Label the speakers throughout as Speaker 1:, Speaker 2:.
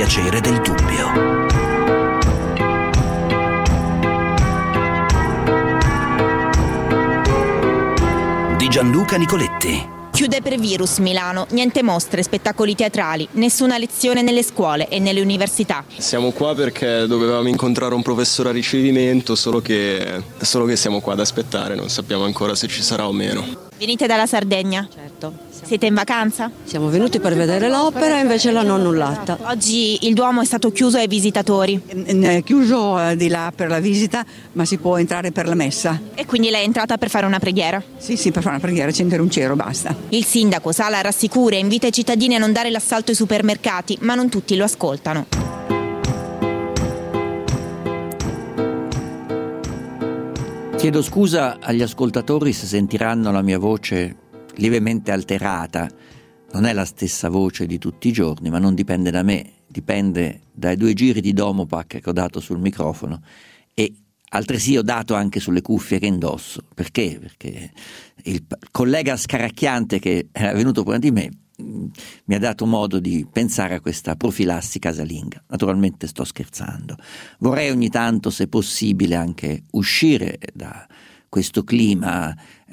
Speaker 1: piacere del dubbio. Di Gianluca Nicoletti.
Speaker 2: Chiude per virus Milano, niente mostre, spettacoli teatrali, nessuna lezione nelle scuole e nelle università.
Speaker 3: Siamo qua perché dovevamo incontrare un professore a ricevimento, solo che siamo qua ad aspettare, non sappiamo ancora se ci sarà o meno.
Speaker 2: Venite dalla Sardegna?
Speaker 4: Certo.
Speaker 2: Siete in vacanza?
Speaker 4: Siamo venuti per vedere l'opera e invece l'hanno annullata.
Speaker 2: Oggi il Duomo è stato chiuso ai visitatori.
Speaker 5: È chiuso di là per la visita, ma si può entrare per la messa.
Speaker 2: E quindi lei è entrata per fare una preghiera?
Speaker 5: Sì, per fare una preghiera, accendere un cero, basta.
Speaker 2: Il sindaco Sala rassicura e invita i cittadini a non dare l'assalto ai supermercati, ma non tutti lo ascoltano.
Speaker 6: Chiedo scusa agli ascoltatori se sentiranno la mia voce lievemente alterata. Non è la stessa voce di tutti i giorni, ma non dipende da me, dipende dai 2 giri di Domopac che ho dato sul microfono e altresì ho dato anche sulle cuffie che indosso. Perché? Perché il collega scaracchiante che era venuto prima di me mi ha dato modo di pensare a questa profilassi casalinga. Naturalmente sto scherzando. Vorrei ogni tanto, se possibile, anche uscire da questo clima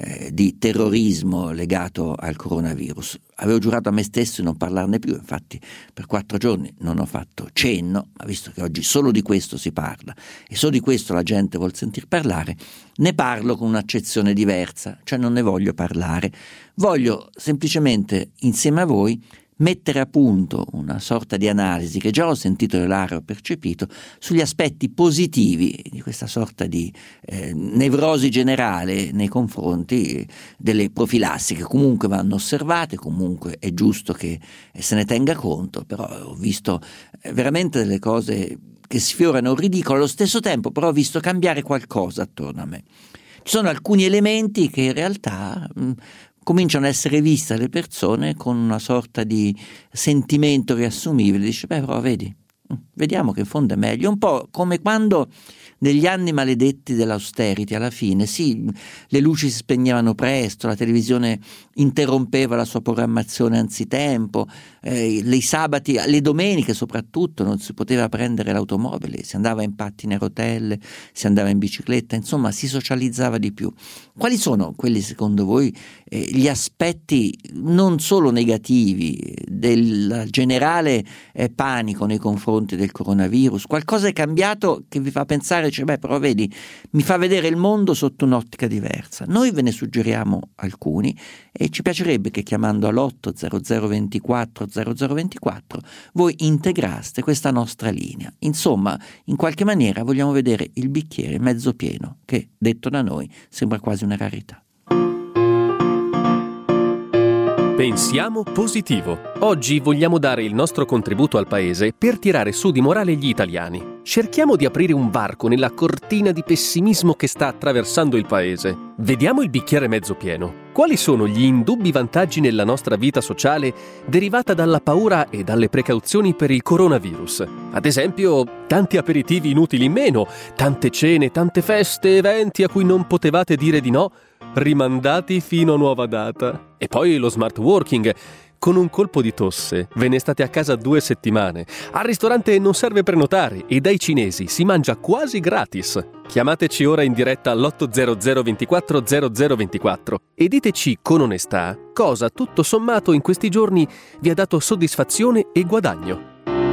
Speaker 6: di terrorismo legato al coronavirus. Avevo giurato a me stesso di non parlarne più, infatti per 4 giorni non ho fatto cenno, ma visto che oggi solo di questo si parla e solo di questo la gente vuol sentir parlare, ne parlo con un'accezione diversa, cioè non ne voglio parlare, voglio semplicemente insieme a voi mettere a punto una sorta di analisi che già ho sentito nell'aria, ho percepito, sugli aspetti positivi di questa sorta di nevrosi generale nei confronti delle profilassi che comunque vanno osservate, comunque è giusto che se ne tenga conto, però ho visto veramente delle cose che sfiorano il ridicolo, allo stesso tempo però ho visto cambiare qualcosa attorno a me. Ci sono alcuni elementi che in realtà cominciano a essere viste dalle persone con una sorta di sentimento riassumibile, dice però vediamo che in fondo è meglio, un po' come quando negli anni maledetti dell'austerity alla fine sì, le luci si spegnevano presto, la televisione interrompeva la sua programmazione anzitempo, i sabati, le domeniche soprattutto non si poteva prendere l'automobile, si andava in pattini a rotelle, si andava in bicicletta, insomma si socializzava di più. Quali sono quelli secondo voi gli aspetti non solo negativi del generale panico nei confronti del coronavirus? Qualcosa è cambiato che vi fa pensare, però vedi, mi fa vedere il mondo sotto un'ottica diversa. Noi ve ne suggeriamo alcuni e ci piacerebbe che chiamando all'800 24 0024 voi integraste questa nostra linea. Insomma, in qualche maniera vogliamo vedere il bicchiere mezzo pieno, che detto da noi sembra quasi una rarità.
Speaker 7: Pensiamo positivo. Oggi vogliamo dare il nostro contributo al paese per tirare su di morale gli italiani. Cerchiamo di aprire un varco nella cortina di pessimismo che sta attraversando il paese. Vediamo il bicchiere mezzo pieno. Quali sono gli indubbi vantaggi nella nostra vita sociale derivata dalla paura e dalle precauzioni per il coronavirus? Ad esempio, tanti aperitivi inutili in meno, tante cene, tante feste, eventi a cui non potevate dire di no, rimandati fino a nuova data. E poi lo smart working. Con un colpo di tosse ve ne state a casa 2 settimane. Al ristorante non serve prenotare e dai cinesi si mangia quasi gratis. Chiamateci ora in diretta all'800 24 0024 e diteci con onestà cosa tutto sommato in questi giorni vi ha dato soddisfazione e guadagno.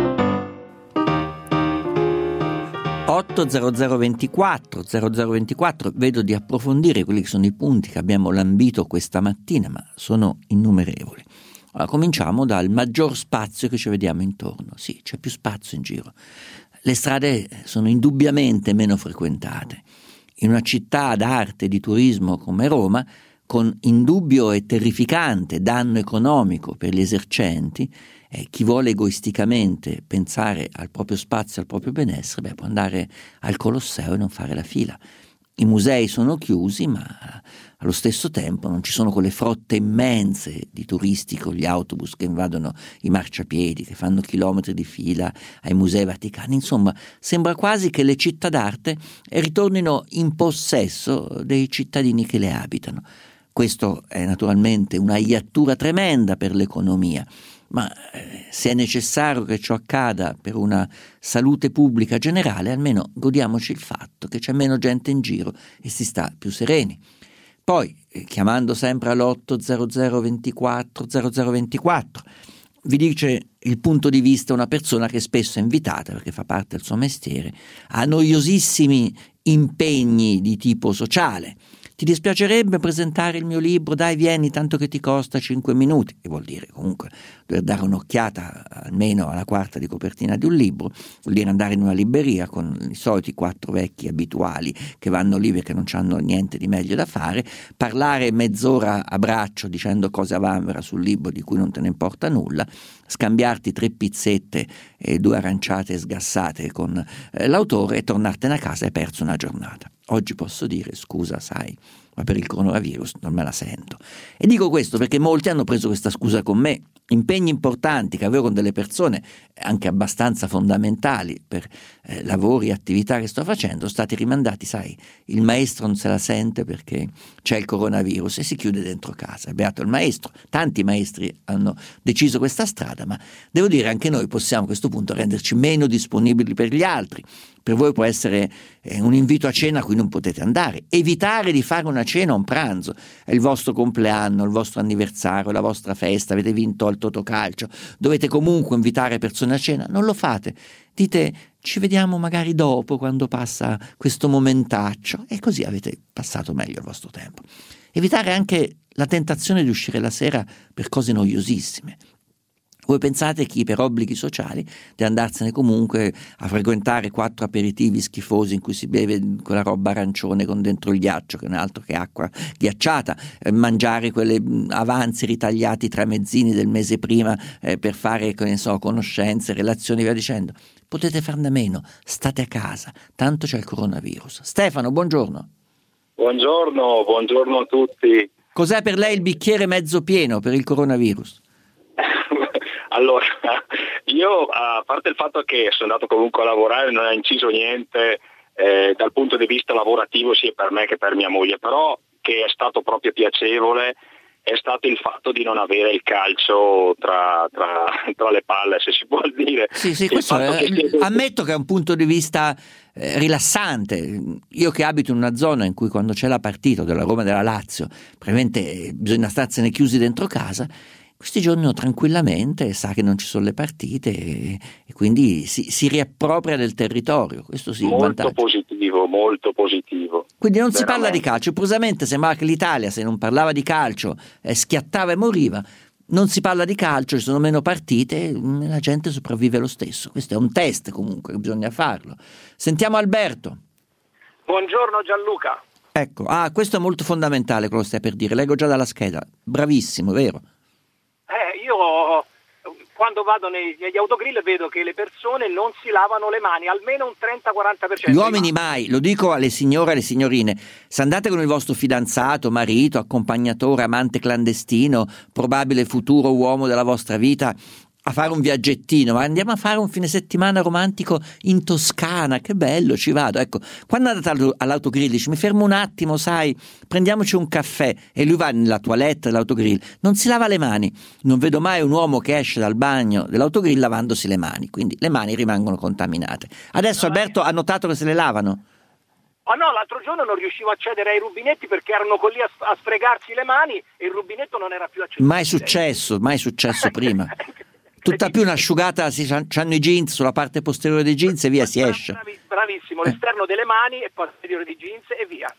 Speaker 6: 800 24 0024, vedo di approfondire quelli che sono i punti che abbiamo lambito questa mattina, ma sono innumerevoli. Allora, cominciamo dal maggior spazio che ci vediamo intorno. Sì, c'è più spazio in giro. Le strade sono indubbiamente meno frequentate. In una città d'arte e di turismo come Roma, con indubbio e terrificante danno economico per gli esercenti, chi vuole egoisticamente pensare al proprio spazio, al proprio benessere, può andare al Colosseo e non fare la fila. I musei sono chiusi, ma allo stesso tempo non ci sono quelle frotte immense di turisti con gli autobus che invadono i marciapiedi, che fanno chilometri di fila ai musei vaticani. Insomma, sembra quasi che le città d'arte ritornino in possesso dei cittadini che le abitano. Questo è naturalmente una iattura tremenda per l'economia. ma se è necessario che ciò accada per una salute pubblica generale, almeno godiamoci il fatto che c'è meno gente in giro e si sta più sereni. Poi, chiamando sempre all'800 24 0024, vi dice il punto di vista una persona che spesso è invitata, perché fa parte del suo mestiere, a noiosissimi impegni di tipo sociale. Ti dispiacerebbe presentare il mio libro? Dai, vieni, tanto che ti costa 5 minuti. E vuol dire comunque dover dare un'occhiata almeno alla quarta di copertina di un libro, vuol dire andare in una libreria con i soliti 4 vecchi abituali che vanno lì perché non hanno niente di meglio da fare, parlare mezz'ora a braccio dicendo cose a vanvera sul libro di cui non te ne importa nulla, scambiarti 3 pizzette e 2 aranciate sgassate con l'autore e tornartene a casa e hai perso una giornata. Oggi posso dire, scusa, sai, ma per il coronavirus non me la sento. E dico questo perché molti hanno preso questa scusa con me. Impegni importanti che avevo con delle persone anche abbastanza fondamentali per lavori e attività che sto facendo, sono stati rimandati, sai, il maestro non se la sente perché c'è il coronavirus e si chiude dentro casa. Beato il maestro, tanti maestri hanno deciso questa strada, ma devo dire anche noi possiamo a questo punto renderci meno disponibili per gli altri. Per voi può essere un invito a cena a cui non potete andare, evitare di fare una cena o un pranzo, è il vostro compleanno, il vostro anniversario, la vostra festa, avete vinto al Totocalcio, dovete comunque invitare persone a cena, non lo fate, dite ci vediamo magari dopo quando passa questo momentaccio e così avete passato meglio il vostro tempo. Evitare anche la tentazione di uscire la sera per cose noiosissime. Voi pensate chi per obblighi sociali deve andarsene comunque a frequentare 4 aperitivi schifosi in cui si beve quella roba arancione con dentro il ghiaccio, che non è altro che acqua ghiacciata, mangiare quelle avanzi ritagliati tra mezzini del mese prima per fare, che ne so, conoscenze, relazioni, via dicendo. Potete farne meno, state a casa, tanto c'è il coronavirus. Stefano, buongiorno.
Speaker 8: Buongiorno a tutti.
Speaker 6: Cos'è per lei il bicchiere mezzo pieno per il coronavirus?
Speaker 8: Allora, io a parte il fatto che sono andato comunque a lavorare, non ha inciso niente dal punto di vista lavorativo sia per me che per mia moglie, però che è stato proprio piacevole è stato il fatto di non avere il calcio tra le palle, se si può dire.
Speaker 6: Sì, questo ammetto che è un punto di vista rilassante. Io che abito in una zona in cui quando c'è la partita della Roma e della Lazio, probabilmente bisogna starsene chiusi dentro casa, questi giorni tranquillamente sa che non ci sono le partite e quindi si riappropria del territorio. Questo sì,
Speaker 8: molto positivo.
Speaker 6: Quindi non si parla di calcio. Improvvisamente sembrava che l'Italia, se non parlava di calcio, schiattava e moriva. Non si parla di calcio, ci sono meno partite, la gente sopravvive lo stesso. Questo è un test comunque, bisogna farlo. Sentiamo Alberto.
Speaker 9: Buongiorno Gianluca.
Speaker 6: Ecco, questo è molto fondamentale quello che stai per dire, leggo già dalla scheda. Bravissimo, vero?
Speaker 9: Io quando vado negli autogrill vedo che le persone non si lavano le mani, almeno un 30-40%.
Speaker 6: Gli uomini mai, lo dico alle signore e alle signorine, se andate con il vostro fidanzato, marito, accompagnatore, amante clandestino, probabile futuro uomo della vostra vita, a fare un viaggettino, ma andiamo a fare un fine settimana romantico in Toscana, che bello, ci vado. Ecco, quando andate all'autogrill dice mi fermo un attimo, sai, prendiamoci un caffè, e lui va nella toilette dell'autogrill, non si lava le mani. Non vedo mai un uomo che esce dal bagno dell'autogrill lavandosi le mani, quindi le mani rimangono contaminate. Adesso Alberto ha notato che se le lavano?
Speaker 9: No, l'altro giorno non riuscivo a accedere ai rubinetti perché erano con lì a sfregarsi le mani e il rubinetto non era più acceso.
Speaker 6: Mai successo prima. Tutta più un'asciugata, c'hanno i jeans sulla parte posteriore dei jeans e via si esce.
Speaker 9: Bravissimo, l'esterno delle mani e poi posteriore dei jeans e via.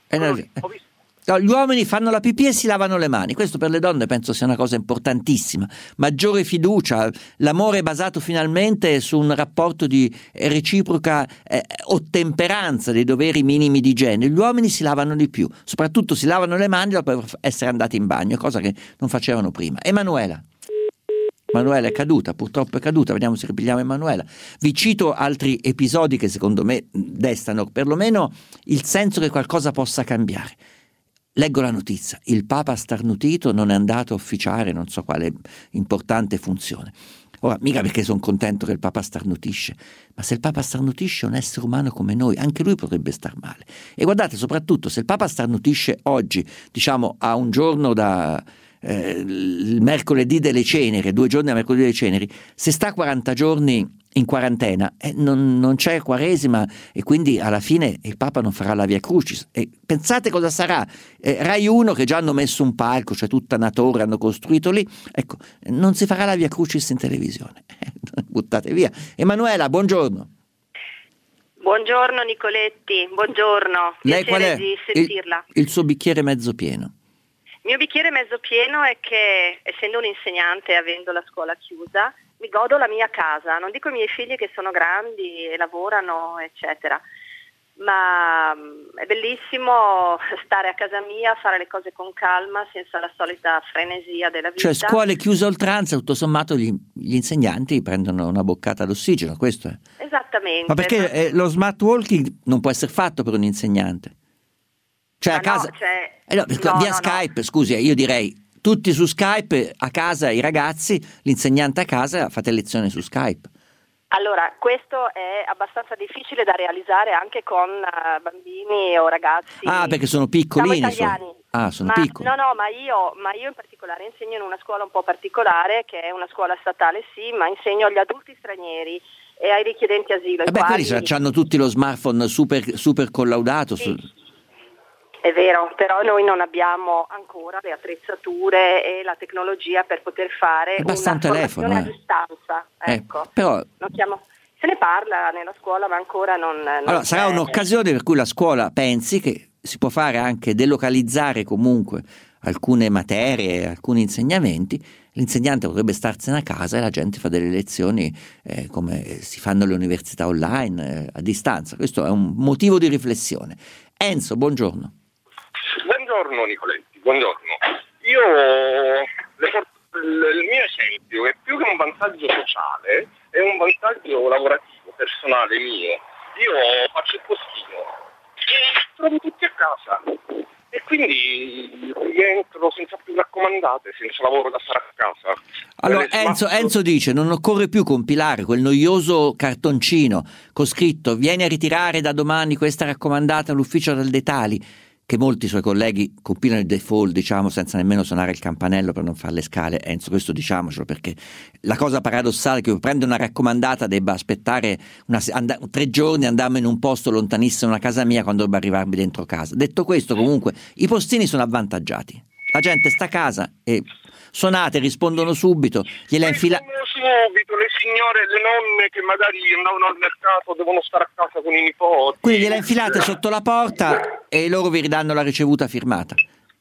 Speaker 6: Gli uomini fanno la pipì e si lavano le mani. Questo per le donne penso sia una cosa importantissima. Maggiore fiducia, l'amore è basato finalmente su un rapporto di reciproca ottemperanza dei doveri minimi di igiene. Gli uomini si lavano di più, soprattutto si lavano le mani dopo essere andati in bagno, cosa che non facevano prima. Emanuela è caduta, purtroppo è caduta, vediamo se ripigliamo Emanuela. Vi cito altri episodi che secondo me destano perlomeno il senso che qualcosa possa cambiare. Leggo la notizia, il Papa starnutito non è andato a officiare non so quale importante funzione. Ora, mica perché sono contento che il Papa starnutisce, ma se il Papa starnutisce è un essere umano come noi, anche lui potrebbe star male. E guardate, soprattutto se il Papa starnutisce oggi, diciamo a un giorno da il mercoledì delle ceneri, 2 giorni a mercoledì delle ceneri, se sta 40 giorni in quarantena non c'è Quaresima e quindi alla fine il Papa non farà la Via Crucis. E pensate cosa sarà Rai 1, che già hanno messo un palco, c'è tutta una torre, hanno costruito lì, ecco, non si farà la Via Crucis in televisione. Buttate via. Emanuela, buongiorno.
Speaker 10: Buongiorno Nicoletti, buongiorno.
Speaker 6: Lei qual è
Speaker 10: di sentirla.
Speaker 6: il suo bicchiere mezzo pieno?
Speaker 10: Il mio bicchiere mezzo pieno è che, essendo un insegnante e avendo la scuola chiusa, mi godo la mia casa. Non dico i miei figli che sono grandi e lavorano, eccetera, ma è bellissimo stare a casa mia, fare le cose con calma, senza la solita frenesia della vita.
Speaker 6: Cioè, scuole chiuse a oltranza, tutto sommato gli insegnanti prendono una boccata d'ossigeno, questo è.
Speaker 10: Esattamente.
Speaker 6: Ma perché lo smart working non può essere fatto per un insegnante? Cioè a casa... via Skype, scusi, io direi tutti su Skype, a casa i ragazzi, l'insegnante a casa, fate lezioni su Skype.
Speaker 10: Allora, questo è abbastanza difficile da realizzare anche con bambini o ragazzi.
Speaker 6: Ah, perché sono piccolini.
Speaker 10: Siamo italiani.
Speaker 6: Sono piccoli.
Speaker 10: No, ma io in particolare insegno in una scuola un po' particolare, che è una scuola statale, sì, ma insegno agli adulti stranieri e ai richiedenti asilo.
Speaker 6: Quelli hanno tutti lo smartphone super collaudato.
Speaker 10: Sì. È vero, però noi non abbiamo ancora le attrezzature e la tecnologia per poter fare una formazione a distanza. Ecco.
Speaker 6: Però
Speaker 10: se ne parla nella scuola, ma ancora non
Speaker 6: allora, sarà un'occasione per cui la scuola pensi che si può fare anche delocalizzare comunque alcune materie, alcuni insegnamenti. L'insegnante potrebbe starsene a casa e la gente fa delle lezioni come si fanno le università online, a distanza. Questo è un motivo di riflessione. Enzo, buongiorno.
Speaker 11: Buongiorno Nicoletti, buongiorno. Il mio esempio è più che un vantaggio sociale, è un vantaggio lavorativo, personale mio. Io faccio il postino e trovo tutti a casa e quindi rientro senza più raccomandate, senza lavoro da stare a casa.
Speaker 6: Allora Enzo dice: non occorre più compilare quel noioso cartoncino con scritto vieni a ritirare da domani questa raccomandata all'ufficio del Detali, che molti suoi colleghi compilano il default, diciamo, senza nemmeno suonare il campanello per non fare le scale. Enzo, questo diciamocelo, perché la cosa paradossale è che prende una raccomandata debba aspettare 3 giorni, andarmi in un posto lontanissimo da casa mia quando debba arrivarmi dentro casa. Detto questo, comunque i postini sono avvantaggiati, la gente sta a casa e suonate, rispondono subito, gliela infilate
Speaker 11: subito, le signore, le nonne che magari andavano al mercato devono stare a casa con i nipoti,
Speaker 6: quindi gliela infilate sotto la porta e loro vi ridanno la ricevuta firmata.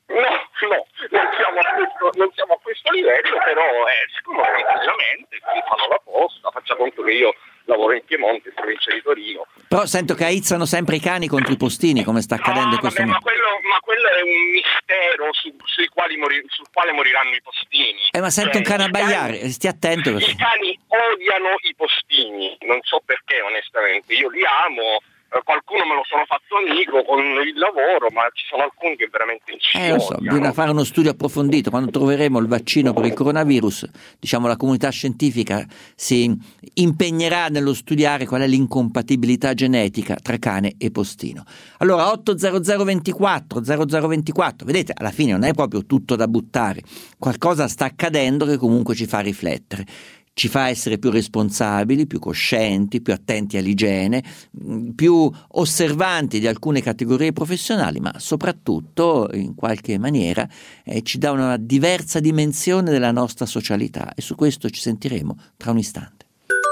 Speaker 11: Non siamo a questo livello, però siccome tranquillamente mi fanno la posta, faccia conto che io lavoro in Piemonte, in provincia di Torino.
Speaker 6: Però sento che aizzano sempre i cani contro i postini, come sta accadendo in questo momento.
Speaker 11: Ma quello è un mistero sul quale moriranno i postini.
Speaker 6: Ma sento un cane abbaiare, stia attento. Perché...
Speaker 11: I cani odiano i postini, non so perché onestamente, io li amo. Qualcuno me lo sono fatto amico con il lavoro, ma ci sono alcuni che veramente
Speaker 6: lo so, bisogna fare uno studio approfondito. Quando troveremo il vaccino per il coronavirus, diciamo, la comunità scientifica si impegnerà nello studiare qual è l'incompatibilità genetica tra cane e postino. Allora 80024 0024, vedete, alla fine non è proprio tutto da buttare, qualcosa sta accadendo che comunque ci fa riflettere. Ci fa essere più responsabili, più coscienti, più attenti all'igiene, più osservanti di alcune categorie professionali, ma soprattutto, in qualche maniera, ci dà una diversa dimensione della nostra socialità e su questo ci sentiremo tra un istante.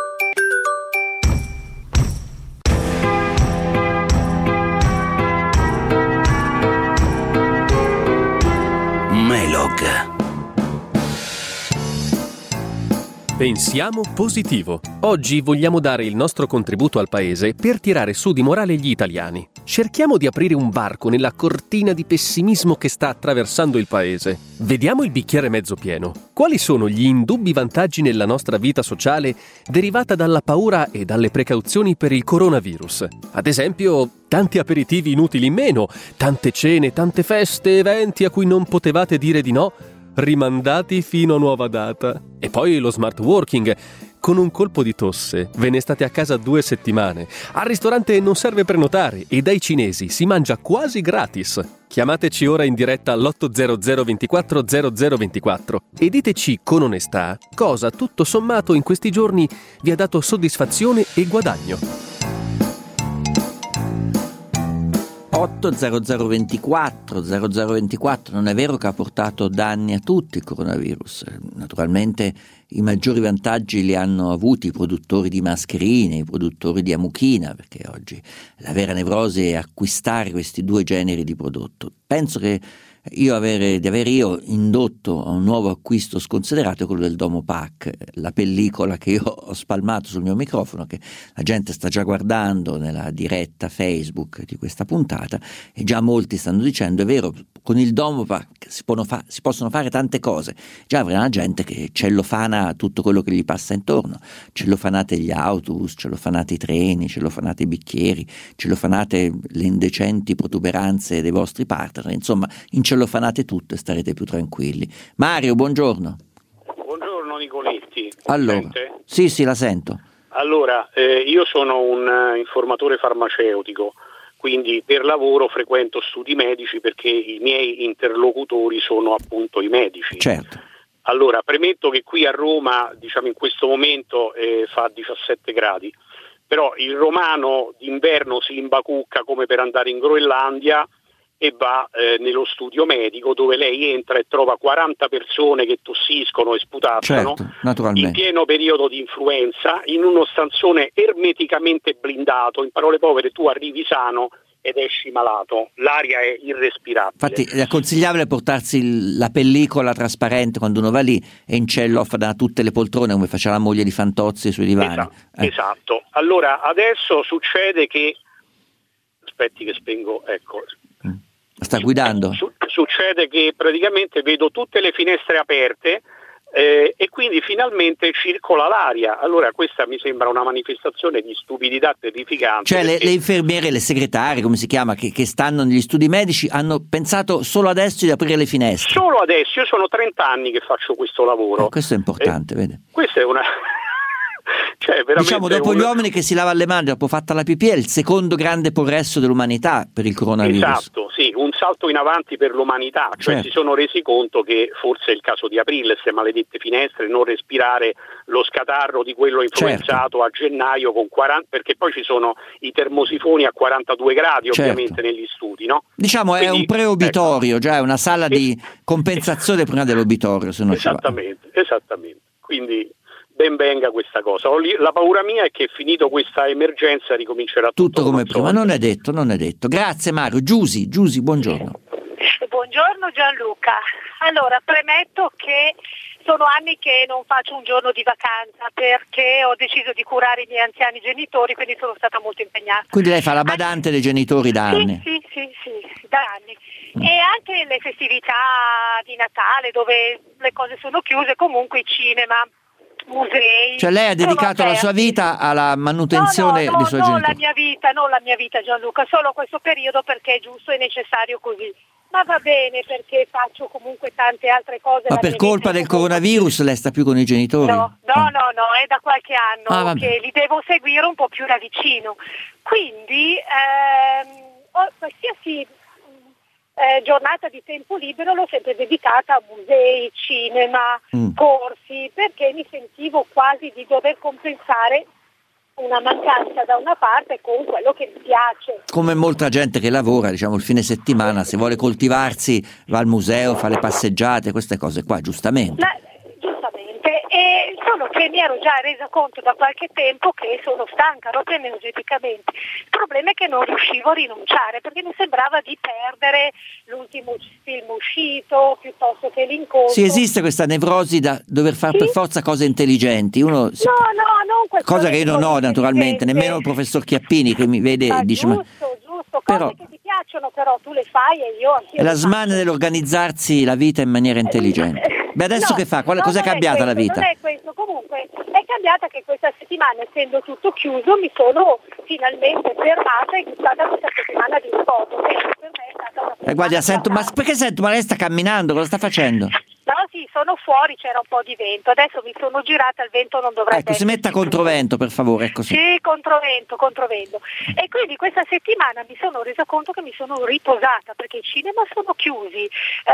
Speaker 1: Melog.
Speaker 7: Pensiamo positivo. Oggi vogliamo dare il nostro contributo al paese per tirare su di morale gli italiani. Cerchiamo di aprire un varco nella cortina di pessimismo che sta attraversando il paese. Vediamo il bicchiere mezzo pieno. Quali sono gli indubbi vantaggi nella nostra vita sociale derivata dalla paura e dalle precauzioni per il coronavirus? Ad esempio, tanti aperitivi inutili in meno, tante cene, tante feste, eventi a cui non potevate dire di no, rimandati fino a nuova data. E poi lo smart working. Con un colpo di tosse ve ne state a casa 2 settimane. Al ristorante non serve prenotare e dai cinesi si mangia quasi gratis. Chiamateci ora in diretta all'800 24 0024 e diteci con onestà cosa tutto sommato in questi giorni vi ha dato soddisfazione e guadagno.
Speaker 6: 80024 0024, non è vero che ha portato danni a tutti il coronavirus. Naturalmente i maggiori vantaggi li hanno avuti i produttori di mascherine, i produttori di amuchina, perché oggi la vera nevrosi è acquistare questi due generi di prodotto. Penso che di aver indotto a un nuovo acquisto sconsiderato è quello del Domopac, la pellicola che io ho spalmato sul mio microfono, che la gente sta già guardando nella diretta Facebook di questa puntata, e già molti stanno dicendo: è vero, con il Domopac si possono fare tante cose. Già avrà la gente che cellofana tutto quello che gli passa intorno, cellofanate gli autobus, cellofanate i treni, cellofanate i bicchieri, cellofanate le indecenti protuberanze dei vostri partner, insomma incellofanate tutto e starete più tranquilli. Mario, buongiorno.
Speaker 12: Buongiorno Nicoletti.
Speaker 6: Allora, sì, la sento.
Speaker 12: Allora, io sono un informatore farmaceutico, quindi per lavoro frequento studi medici perché i miei interlocutori sono appunto i medici.
Speaker 6: Certo.
Speaker 12: Allora, premetto che qui a Roma, diciamo in questo momento fa 17 gradi, però il romano d'inverno si imbacucca come per andare in Groenlandia e va nello studio medico, dove lei entra e trova 40 persone che tossiscono e sputazzano,
Speaker 6: certo, naturalmente,
Speaker 12: in pieno periodo di influenza, in uno stanzone ermeticamente blindato. In parole povere, tu arrivi sano ed esci malato, l'aria è irrespirabile.
Speaker 6: Infatti è consigliabile portarsi la pellicola trasparente quando uno va lì e in cellof da tutte le poltrone, come faceva la moglie di Fantozzi sui divani.
Speaker 12: Esatto. Allora adesso succede che, aspetti che spengo, ecco.
Speaker 6: Sta guidando?
Speaker 12: Succede che praticamente vedo tutte le finestre aperte e quindi finalmente circola l'aria. Allora questa mi sembra una manifestazione di stupidità terrificante.
Speaker 6: Cioè le infermiere, le segretarie, come si chiama, che stanno negli studi medici, hanno pensato solo adesso di aprire le finestre.
Speaker 12: Solo adesso, io sono 30 anni che faccio questo lavoro.
Speaker 6: Questo è importante, vede?
Speaker 12: Questa è una... Cioè,
Speaker 6: diciamo, dopo gli uomini che si lava le mani dopo fatta la pipì, è il secondo grande progresso dell'umanità per il coronavirus.
Speaker 12: Esatto, sì, un salto in avanti per l'umanità, cioè
Speaker 6: certo,
Speaker 12: si sono resi conto che forse è il caso di aprire queste maledette finestre, non respirare lo scatarro di quello influenzato, certo, a gennaio con 40, perché poi ci sono i termosifoni a 42 gradi, certo, ovviamente negli studi, no?
Speaker 6: Diciamo quindi, è un preobitorio, ecco, già è una sala di compensazione prima dell'obitorio, se non
Speaker 12: esattamente. Quindi ben venga questa cosa. La paura mia è che finito questa emergenza ricomincerà tutto
Speaker 6: come prima. Non è detto. Grazie Mario. Giusy, buongiorno.
Speaker 13: Buongiorno Gianluca. Allora, premetto che sono anni che non faccio un giorno di vacanza perché ho deciso di curare i miei anziani genitori, quindi sono stata molto impegnata.
Speaker 6: Quindi lei fa la badante dei genitori da anni?
Speaker 13: Sì, da anni. E anche le festività di Natale, dove le cose sono chiuse, comunque i cinema, musei.
Speaker 6: Cioè lei ha dedicato la sua vita alla manutenzione dei suoi genitori?
Speaker 13: Non la mia vita Gianluca, solo questo periodo perché è giusto e necessario così. Ma va bene perché faccio comunque tante altre cose.
Speaker 6: Ma per colpa del coronavirus lei sta più con i genitori?
Speaker 13: No, è da qualche anno che li devo seguire un po' più da vicino. Quindi qualsiasi giornata di tempo libero l'ho sempre dedicata a musei, cinema, corsi, perché mi sentivo quasi di dover compensare una mancanza da una parte con quello che mi piace.
Speaker 6: Come molta gente che lavora, diciamo, il fine settimana, se vuole coltivarsi va al museo, fa le passeggiate, queste cose qua, giustamente.
Speaker 13: Giustamente, e solo che mi ero già resa conto da qualche tempo che sono stanca proprio energeticamente. Il problema è che non riuscivo a rinunciare perché mi sembrava di perdere l'ultimo film uscito piuttosto che l'incontro.
Speaker 6: Sì, esiste questa nevrosi da dover fare per forza cose intelligenti.
Speaker 13: Non
Speaker 6: cosa che io non ho naturalmente, nemmeno il professor Chiappini che mi vede e dice
Speaker 13: giusto, cose che ti piacciono però tu le fai e io
Speaker 6: è la smania dell'organizzarsi la vita in maniera intelligente. Beh, adesso che fa? Cos'è cambiata la vita?
Speaker 13: Non è questo, comunque è cambiata che questa settimana, essendo tutto chiuso, mi sono finalmente fermata e iniziata questa settimana di riposo, che per me è stata una
Speaker 6: guarda, ma perché sento? Ma lei sta camminando? Cosa sta facendo?
Speaker 13: No, sì, sono fuori fuori c'era un po' di vento, adesso mi sono girata, il vento non dovrebbe
Speaker 6: Ecco, si metta controvento, per favore, ecco sì.
Speaker 13: Sì, controvento. E quindi questa settimana mi sono resa conto che mi sono riposata, perché i cinema sono chiusi,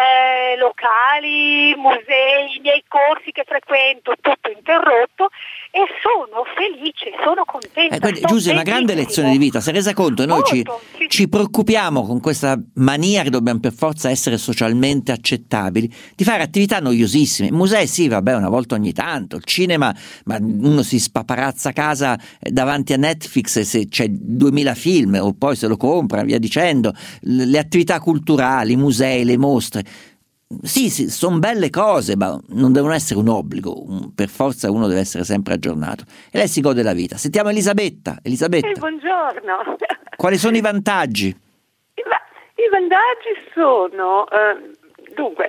Speaker 13: locali, musei, i miei corsi che frequento, tutto interrotto, e sono felice, sono contenta.
Speaker 6: Giuse, è una grande lezione di vita, si è resa conto? Noi ci preoccupiamo con questa mania che dobbiamo per forza essere socialmente accettabili, di fare attività noiosissime. Musei sì, vabbè, una volta ogni tanto, il cinema, ma uno si spaparazza a casa davanti a Netflix se c'è 2000 film, o poi se lo compra, via dicendo. Le attività culturali, i musei, le mostre, sì, sono belle cose, ma non devono essere un obbligo, per forza uno deve essere sempre aggiornato, e lei si gode la vita. Sentiamo Elisabetta.
Speaker 14: Buongiorno.
Speaker 6: Quali sono i vantaggi?
Speaker 14: I vantaggi sono, dunque,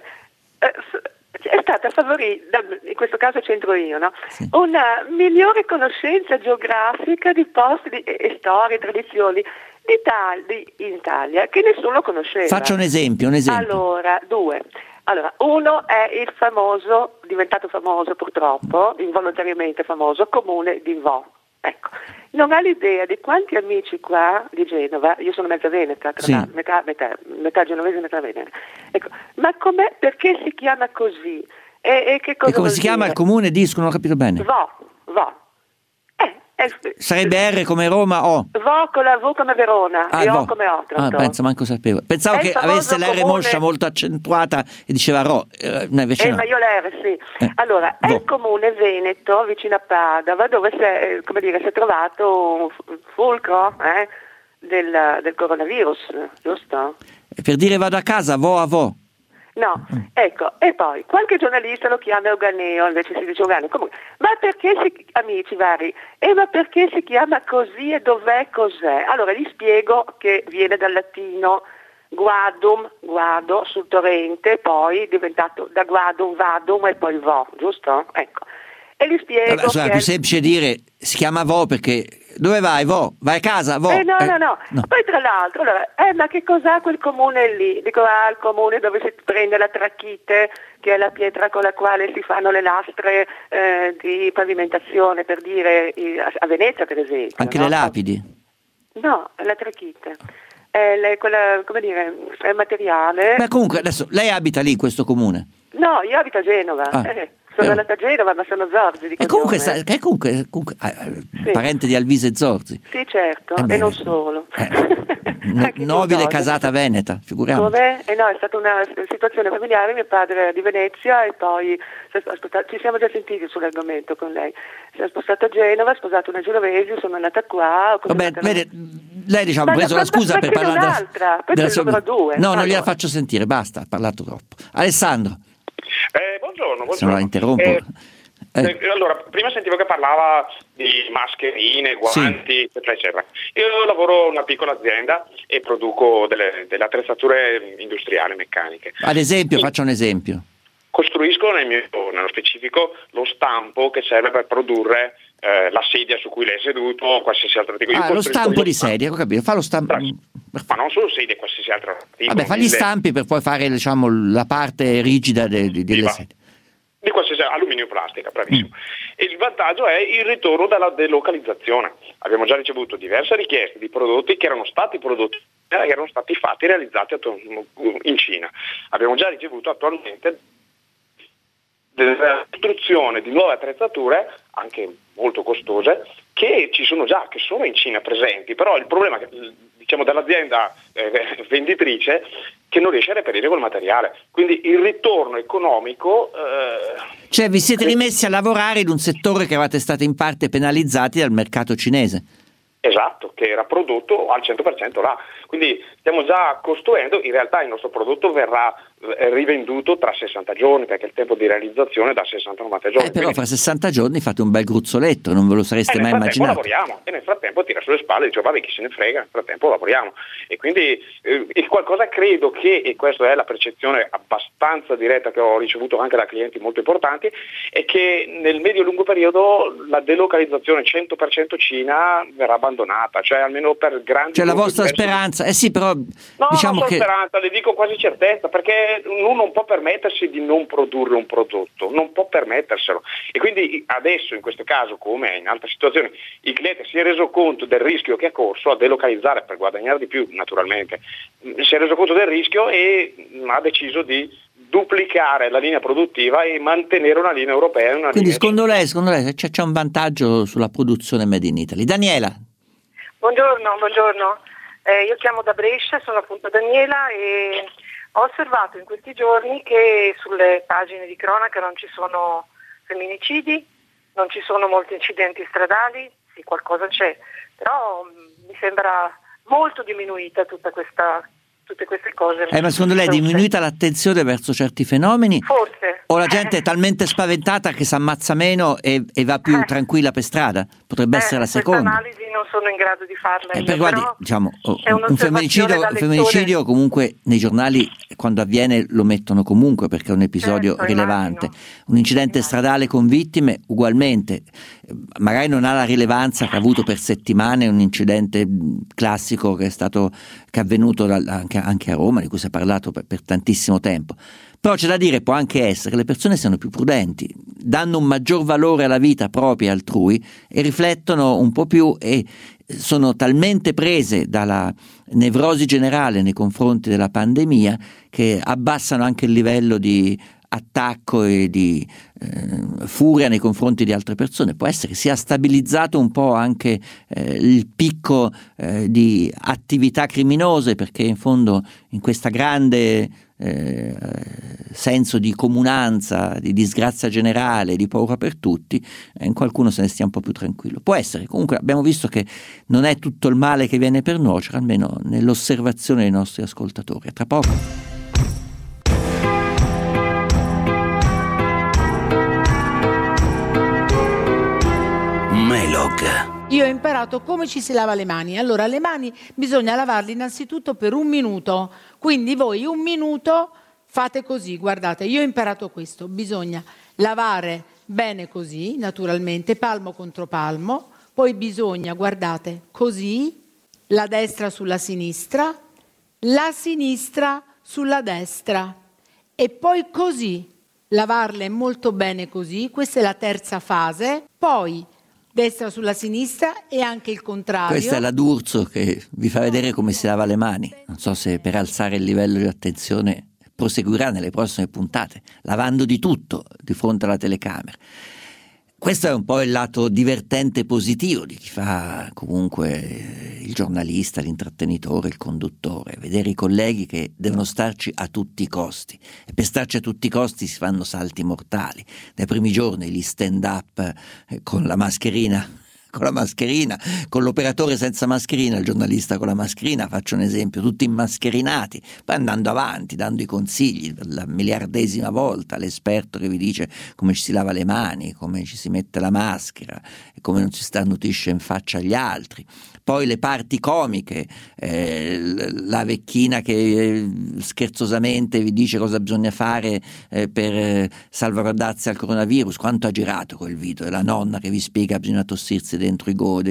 Speaker 14: è stata favorita, in questo caso c'entro io, no? Sì. Una migliore conoscenza geografica di posti e storie, tradizioni in Italia, che nessuno conosceva.
Speaker 6: Faccia un esempio.
Speaker 14: Allora, uno è il famoso, diventato famoso purtroppo, involontariamente famoso, comune di Vo. Ecco, non ha l'idea di quanti amici qua di Genova, io sono mezza veneta, metà genovese e metà veneta. Ecco, ma perché si chiama così? E che cosa
Speaker 6: e come si chiama il comune? Non ho capito bene.
Speaker 14: Vo.
Speaker 6: Sarebbe R come Roma o?
Speaker 14: Vo con la V come Verona e O come Otranto.
Speaker 6: Penso, manco sapevo. Pensavo che avesse l'R
Speaker 14: comune...
Speaker 6: moscia molto accentuata e diceva Ro. Invece no.
Speaker 14: Ma io l'R, sì. Allora, è il comune veneto, vicino a Padova, dove si è trovato un fulcro del coronavirus, giusto?
Speaker 6: Per dire vado a casa, vo a vo.
Speaker 14: No, ecco, e poi qualche giornalista lo chiama Euganeo, invece si dice Euganeo. Comunque, ma perché amici vari, ma perché si chiama così e dov'è cos'è? Allora gli spiego che viene dal latino guado sul torrente, poi diventato da guadum, vadum e poi vo, giusto? Ecco. E gli spiego
Speaker 6: è più semplice dire si chiama Vo perché dove vai Vo? Vai a casa Vo?
Speaker 14: No. Poi tra l'altro ma che cos'ha quel comune lì? Dico, il comune dove si prende la trachite, che è la pietra con la quale si fanno le lastre di pavimentazione, per dire, a Venezia per esempio.
Speaker 6: Anche le lapidi?
Speaker 14: No, la trachite. Quella, come dire, è materiale.
Speaker 6: Ma comunque adesso lei abita lì in questo comune?
Speaker 14: No, io abito a Genova. Sono andata a Genova, ma sono Zorzi di
Speaker 6: comunque parente di Alvise e Zorzi.
Speaker 14: Sì, certo, e non solo.
Speaker 6: Nobile casata veneta, figuriamoci.
Speaker 14: Come? No, è stata una situazione familiare, mio padre è di Venezia e poi ci siamo già sentiti sull'argomento con lei. Si è spostato a Genova, ha sposato una genovese, sono andata qua.
Speaker 6: Vabbè, vede, lei ha preso la scusa per parlare
Speaker 14: della sua... numero 2.
Speaker 6: No, non gliela faccio sentire, basta, ha parlato troppo. Alessandro.
Speaker 11: Buongiorno.
Speaker 6: Se non la interrompo.
Speaker 11: Allora, prima sentivo che parlava di mascherine, guanti, eccetera. Io lavoro in una piccola azienda e produco delle attrezzature industriali, meccaniche.
Speaker 6: Ad esempio, faccia un esempio.
Speaker 11: Costruisco nello specifico lo stampo che serve per produrre la sedia su cui lei è seduto o qualsiasi altro tipo.
Speaker 6: Lo stampo di sedia, ho capito. Fa lo stampo.
Speaker 11: Ma non solo sedie, qualsiasi altro tipo.
Speaker 6: Vabbè, fa gli stampi per poi fare, diciamo, la parte rigida delle sedie.
Speaker 11: Di qualsiasi alluminio e plastica, bravissimo. E il vantaggio è il ritorno dalla delocalizzazione. Abbiamo già ricevuto diverse richieste di prodotti che erano stati prodotti che erano stati realizzati in Cina. Abbiamo già ricevuto attualmente della costruzione di nuove attrezzature, anche molto costose, che ci sono già, che sono in Cina presenti, però il problema dell'azienda venditrice che non riesce a reperire quel materiale, quindi il ritorno economico
Speaker 6: cioè vi siete rimessi a lavorare in un settore che eravate stati in parte penalizzati dal mercato cinese.
Speaker 11: Esatto, che era prodotto al 100% là, quindi stiamo già costruendo, in realtà il nostro prodotto verrà rivenduto tra 60 giorni, perché il tempo di realizzazione è da 60-90 giorni.
Speaker 6: Però fra 60 giorni fate un bel gruzzoletto, non ve lo sareste mai immaginato.
Speaker 11: Lavoriamo, e nel frattempo tira sulle spalle e dice vabbè, chi se ne frega, nel frattempo lavoriamo. E quindi qualcosa credo che, e questa è la percezione abbastanza diretta che ho ricevuto anche da clienti molto importanti, è che nel medio-lungo periodo la delocalizzazione 100% Cina verrà abbandonata, cioè almeno per grandi...
Speaker 6: Cioè la vostra speranza speranza. Sì, però
Speaker 11: No,
Speaker 6: diciamo
Speaker 11: non so
Speaker 6: che
Speaker 11: speranza, le dico quasi certezza, perché uno non può permettersi di non produrre un prodotto, non può permetterselo. E quindi adesso, in questo caso, come in altre situazioni, il cliente si è reso conto del rischio che ha corso a delocalizzare per guadagnare di più, naturalmente. Si è reso conto del rischio e ha deciso di duplicare la linea produttiva e mantenere una linea europea.
Speaker 6: Quindi secondo lei c'è un vantaggio sulla produzione made in Italy. Daniela.
Speaker 15: Buongiorno. Io chiamo da Brescia, sono appunto Daniela e ho osservato in questi giorni che sulle pagine di cronaca non ci sono femminicidi, non ci sono molti incidenti stradali, sì, qualcosa c'è, però mi sembra molto diminuita tutte queste cose.
Speaker 6: Ma secondo lei è diminuita l'attenzione verso certi fenomeni?
Speaker 15: Forse.
Speaker 6: O la gente è talmente spaventata che si ammazza meno e va più tranquilla per strada? Potrebbe essere la seconda.
Speaker 15: Questa analisi non sono in grado di farla io,
Speaker 6: guardi,
Speaker 15: però
Speaker 6: diciamo,
Speaker 15: è
Speaker 6: un femminicidio comunque nei giornali quando avviene lo mettono comunque perché è un episodio rilevante. Un incidente stradale con vittime ugualmente, magari non ha la rilevanza che ha avuto per settimane un incidente classico che è avvenuto anche a Roma, di cui si è parlato per tantissimo tempo. Però c'è da dire, può anche essere che le persone siano più prudenti, danno un maggior valore alla vita propria e altrui e riflettono un po' più e sono talmente prese dalla nevrosi generale nei confronti della pandemia che abbassano anche il livello di attacco e di furia nei confronti di altre persone. Può essere che sia stabilizzato un po' anche il picco di attività criminose, perché in fondo in questa grande senso di comunanza, di disgrazia generale, di paura per tutti, in qualcuno se ne stia un po' più tranquillo. Può essere, comunque abbiamo visto che non è tutto il male che viene per nuocere, almeno nell'osservazione dei nostri ascoltatori. A tra poco.
Speaker 16: Io ho imparato come ci si lava le mani. Allora, le mani bisogna lavarle innanzitutto per 1 minuto. Quindi voi 1 minuto fate così, guardate, io ho imparato questo. Bisogna lavare bene così, naturalmente, palmo contro palmo. Poi bisogna, guardate, così, la destra sulla sinistra, la sinistra sulla destra. E poi così, lavarle molto bene così. Questa è la terza fase. Poi destra sulla sinistra e anche il contrario.
Speaker 6: Questa è la D'Urso che vi fa vedere come si lava le mani. Non so se per alzare il livello di attenzione proseguirà nelle prossime puntate, lavando di tutto di fronte alla telecamera. Questo è un po' il lato divertente e positivo di chi fa comunque il giornalista, l'intrattenitore, il conduttore, vedere i colleghi che devono starci a tutti i costi, e per starci a tutti i costi si fanno salti mortali. Dai primi giorni gli stand up con la mascherina, con l'operatore senza mascherina, il giornalista con la mascherina, faccio un esempio, tutti immascherinati, poi andando avanti, dando i consigli per la miliardesima volta, l'esperto che vi dice come ci si lava le mani, come ci si mette la maschera, come non si starnutisce in faccia agli altri. Poi le parti comiche, la vecchina che scherzosamente vi dice cosa bisogna fare per salvaguardarsi dal coronavirus. Quanto ha girato quel video? E la nonna che vi spiega che bisogna tossirsi dentro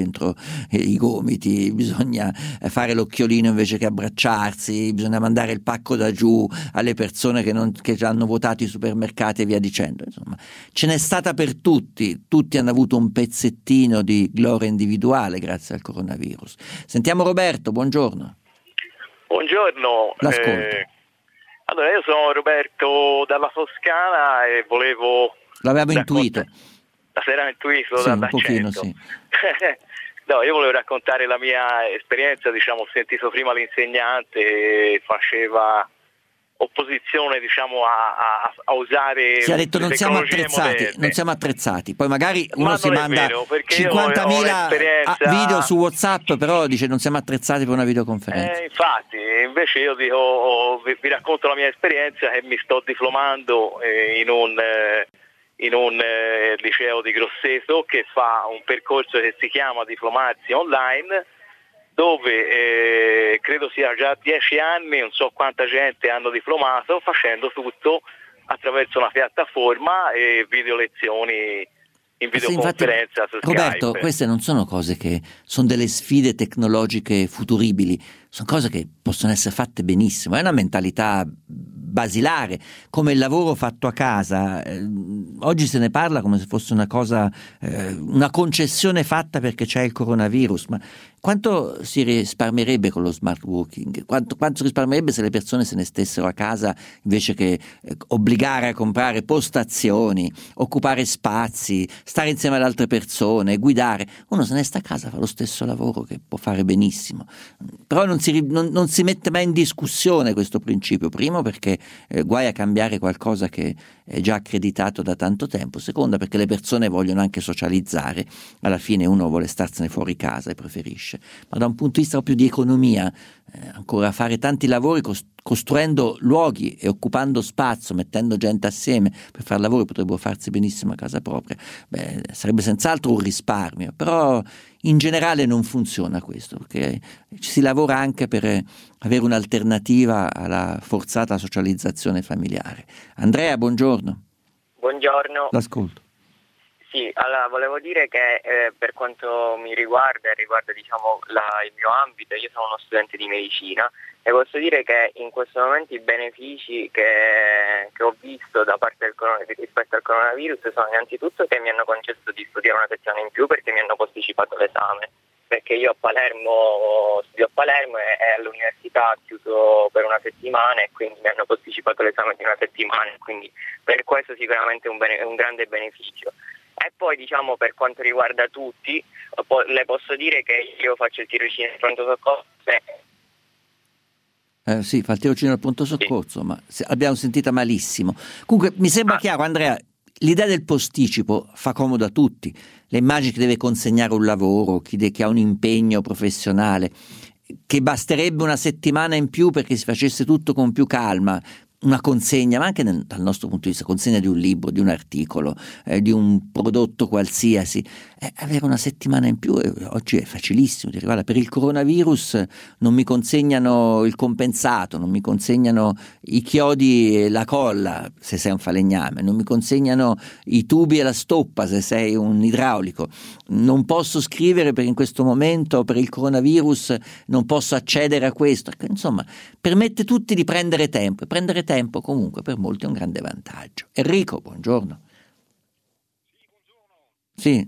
Speaker 6: i gomiti, bisogna fare l'occhiolino invece che abbracciarsi, bisogna mandare il pacco da giù alle persone che già hanno votato i supermercati e via dicendo. Insomma, ce n'è stata per tutti hanno avuto un pezzettino di gloria individuale grazie al coronavirus. Sentiamo Roberto, buongiorno.
Speaker 17: Buongiorno.
Speaker 6: L'ascolto.
Speaker 17: Allora, io sono Roberto dalla Toscana e volevo...
Speaker 6: L'avevo intuito.
Speaker 17: La sera intuito
Speaker 6: sì,
Speaker 17: dall'accento.
Speaker 6: Un pochino, sì.
Speaker 17: No, io volevo raccontare la mia esperienza, ho sentito prima l'insegnante che faceva opposizione, a usare.
Speaker 6: Si è detto non siamo attrezzati, poi magari uno si manda 50.000 video su WhatsApp, però dice non siamo attrezzati per una videoconferenza.
Speaker 17: Infatti, invece io dico, vi racconto la mia esperienza che mi sto diplomando in un liceo di Grosseto che fa un percorso che si chiama Diplomarsi Online, dove credo sia già 10 anni, non so quanta gente hanno diplomato, facendo tutto attraverso una piattaforma e video lezioni in videoconferenza su Skype.
Speaker 6: Roberto, queste non sono cose che sono delle sfide tecnologiche futuribili, sono cose che possono essere fatte benissimo, è una mentalità basilare, come il lavoro fatto a casa. Oggi se ne parla come se fosse una cosa, una concessione fatta perché c'è il coronavirus, ma quanto si risparmierebbe con lo smart working? Quanto si risparmierebbe se le persone se ne stessero a casa invece che obbligare a comprare postazioni, occupare spazi, stare insieme ad altre persone, guidare? Uno se ne sta a casa, fa lo stesso lavoro che può fare benissimo, però non si mette mai in discussione questo principio. Primo, perché guai a cambiare qualcosa che è già accreditato da tanto tempo. Seconda, perché le persone vogliono anche socializzare, alla fine uno vuole starsene fuori casa e preferisce. Ma da un punto di vista proprio di economia, ancora fare tanti lavori costruendo luoghi e occupando spazio, mettendo gente assieme per fare lavori, potrebbero farsi benissimo a casa propria. Sarebbe senz'altro un risparmio, però in generale non funziona questo, perché ci si lavora anche per avere un'alternativa alla forzata socializzazione familiare. Andrea, buongiorno.
Speaker 18: Buongiorno.
Speaker 6: L'ascolto.
Speaker 18: Sì, allora volevo dire che per quanto mi riguarda diciamo il mio ambito, io sono uno studente di medicina e posso dire che in questo momento i benefici che ho visto da parte rispetto al coronavirus sono innanzitutto che mi hanno concesso di studiare una settimana in più perché mi hanno posticipato l'esame, perché io studio a Palermo e all'università ho chiuso per una settimana e quindi mi hanno posticipato l'esame di una settimana, quindi per questo sicuramente è un grande beneficio. E poi diciamo per quanto riguarda tutti, le posso dire che io faccio il tirocinio al pronto soccorso.
Speaker 6: Sì, fa il tirocinio al pronto soccorso, sì. Ma abbiamo sentita malissimo. Comunque mi sembra chiaro, Andrea, l'idea del posticipo fa comodo a tutti. Le immagini che deve consegnare un lavoro, chi ha un impegno professionale, che basterebbe una settimana in più perché si facesse tutto con più calma. Una consegna, ma anche dal nostro punto di vista, consegna di un libro, di un articolo, di un prodotto qualsiasi, avere una settimana in più oggi è facilissimo. Dire, guarda, per il coronavirus non mi consegnano il compensato, non mi consegnano i chiodi e la colla se sei un falegname, non mi consegnano i tubi e la stoppa se sei un idraulico, non posso scrivere perché in questo momento per il coronavirus non posso accedere a questo. Insomma, permette tutti di prendere tempo, e prendere tempo comunque per molti è un grande vantaggio. Enrico, buongiorno. Sì,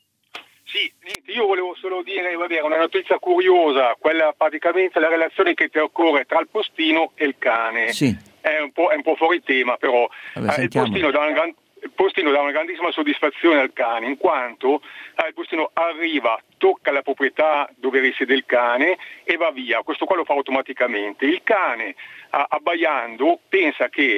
Speaker 19: niente, io volevo solo dire, una notizia curiosa, quella praticamente la relazione che occorre tra il postino e il cane.
Speaker 6: Sì.
Speaker 19: È un po' fuori tema, però il postino dà una grandissima soddisfazione al cane, in quanto il postino arriva, tocca la proprietà dove risiede il cane e va via. Questo qua lo fa automaticamente. Il cane, abbaiando, pensa che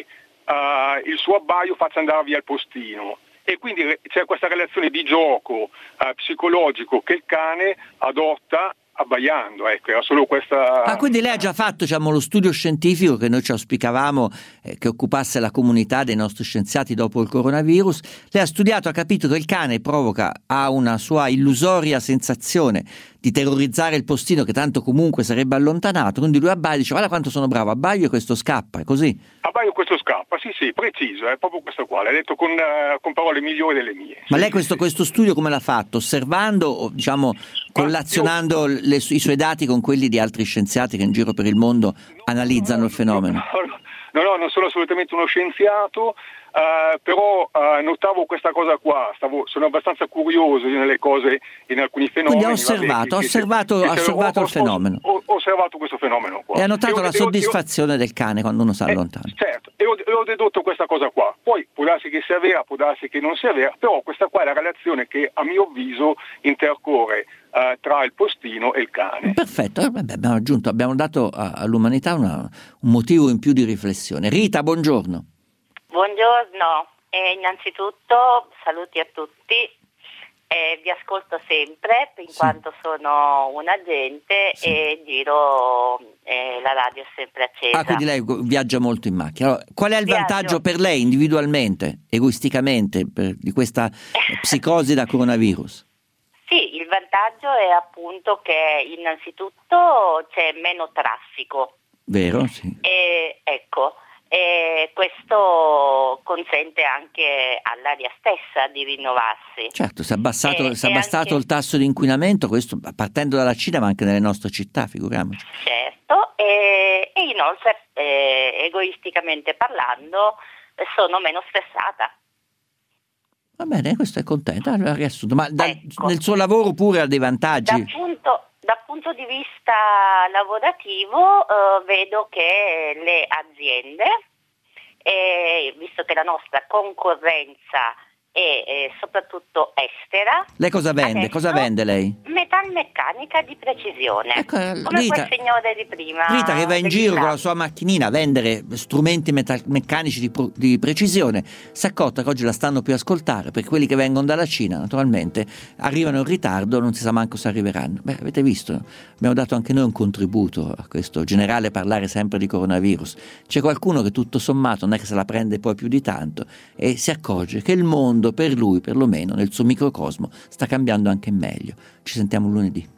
Speaker 19: il suo abbaio faccia andare via il postino. E quindi c'è questa relazione di gioco psicologico che il cane adotta abbaiando, ecco, era solo questa.
Speaker 6: Quindi lei ha già fatto, diciamo, lo studio scientifico che noi ci auspicavamo che occupasse la comunità dei nostri scienziati dopo il coronavirus. Lei ha studiato, ha capito che il cane ha una sua illusoria sensazione di terrorizzare il postino che tanto comunque sarebbe allontanato, quindi lui abbaia e dice guarda quanto sono bravo, abbaio e questo scappa, è così?
Speaker 19: Abbaio e questo scappa, sì, preciso, è proprio questo qua, l'hai detto con parole migliori delle mie.
Speaker 6: Ma lei questo studio come l'ha fatto? Osservando o diciamo collazionando i suoi dati con quelli di altri scienziati che in giro per il mondo analizzano il fenomeno?
Speaker 19: No, non sono assolutamente uno scienziato, però notavo questa cosa qua, sono abbastanza curioso nelle cose, in alcuni fenomeni.
Speaker 6: Quindi ha osservato il fenomeno.
Speaker 19: Ho osservato questo fenomeno qua.
Speaker 6: E ha notato la soddisfazione del cane quando uno si allontana.
Speaker 19: Certo, e ho dedotto questa cosa qua. Poi può darsi che sia vera, può darsi che non sia vera, però questa qua è la relazione che a mio avviso intercorre tra il postino e il cane.
Speaker 6: Perfetto, abbiamo dato all'umanità un motivo in più di riflessione. Rita, buongiorno.
Speaker 20: Buongiorno, innanzitutto saluti a tutti, vi ascolto sempre in quanto sono un agente e giro la radio è sempre accesa.
Speaker 6: Quindi lei viaggia molto in macchina. Allora, qual è il vantaggio per lei individualmente, egoisticamente, di questa psicosi da coronavirus?
Speaker 20: Sì, il vantaggio è appunto che innanzitutto c'è meno traffico.
Speaker 6: Vero, sì.
Speaker 20: Ecco. e questo consente anche all'aria stessa di rinnovarsi.
Speaker 6: Certo, si è abbassato il tasso di inquinamento, questo partendo dalla Cina ma anche nelle nostre città, figuriamoci.
Speaker 20: Certo, e inoltre egoisticamente parlando sono meno stressata.
Speaker 6: Va bene, questo è contenta, allora riassunto. Ma nel suo lavoro pure ha dei vantaggi?
Speaker 20: Dal punto di vista lavorativo vedo che le aziende, visto che la nostra concorrenza è soprattutto estera.
Speaker 6: Lei cosa vende?
Speaker 20: Adesso,
Speaker 6: cosa vende lei?
Speaker 20: Metalmeccanica di precisione, come
Speaker 6: Rita,
Speaker 20: quel signore di prima.
Speaker 6: Rita che va in giro con la sua macchinina a vendere strumenti meccanici di precisione, si è accorta che oggi la stanno più a ascoltare, perché quelli che vengono dalla Cina naturalmente arrivano in ritardo, non si sa manco se arriveranno. Beh, avete visto, abbiamo dato anche noi un contributo a questo generale parlare sempre di coronavirus. C'è qualcuno che tutto sommato non è che se la prende poi più di tanto e si accorge che il mondo per lui, perlomeno nel suo microcosmo, sta cambiando anche in meglio. Ci sentiamo lunedì.